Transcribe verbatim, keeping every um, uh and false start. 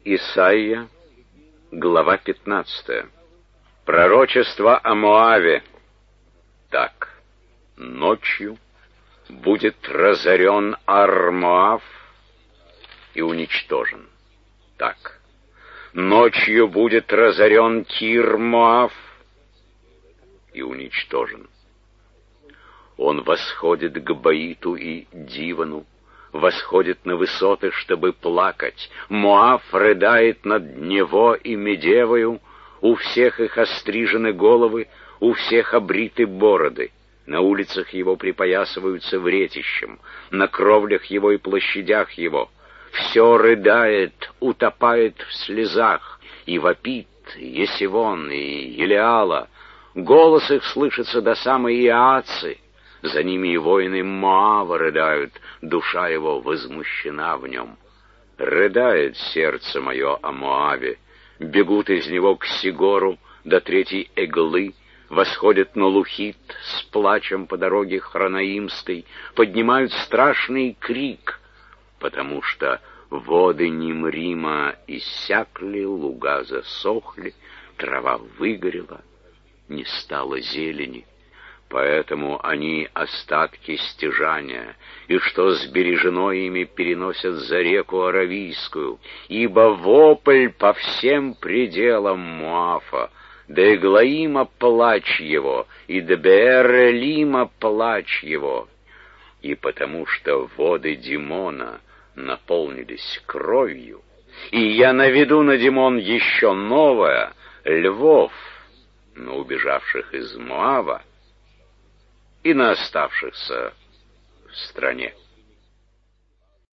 Исайя, глава пятнадцатая. Пророчество о Моаве. Так, ночью будет разорен Ар-Моав и уничтожен. Так, ночью будет разорен Кир-Моав и уничтожен. Он восходит к Баиту и Дивану, восходит на высоты, чтобы плакать. Моав рыдает над Нево и Медевою, у всех их острижены головы, у всех обриты бороды. На улицах его припоясываются вретищем, на кровлях его и площадях его. Все рыдает, утопает в слезах, и вопит Есивон и Елеала. Голос их слышится до самой Иацы. За ними и воины Моава рыдают, душа его возмущена в нем. Рыдает сердце мое о Моаве, бегут из него к Сигору до третьей Эглы, восходят на Лухит с плачем по дороге Хронаимской, поднимают страшный крик, потому что воды Нимрима иссякли, луга засохли, трава выгорела, не стало зелени. Поэтому они остатки стяжания, и что сбережено ими переносят за реку Аравийскую, ибо вопль по всем пределам Моафа, до Эглаима плач его, и до Беэр-Элима плач его. И потому что воды Димона наполнились кровью, и я наведу на Димон еще новое, львов, на убежавших из Моава, и на оставшихся в стране.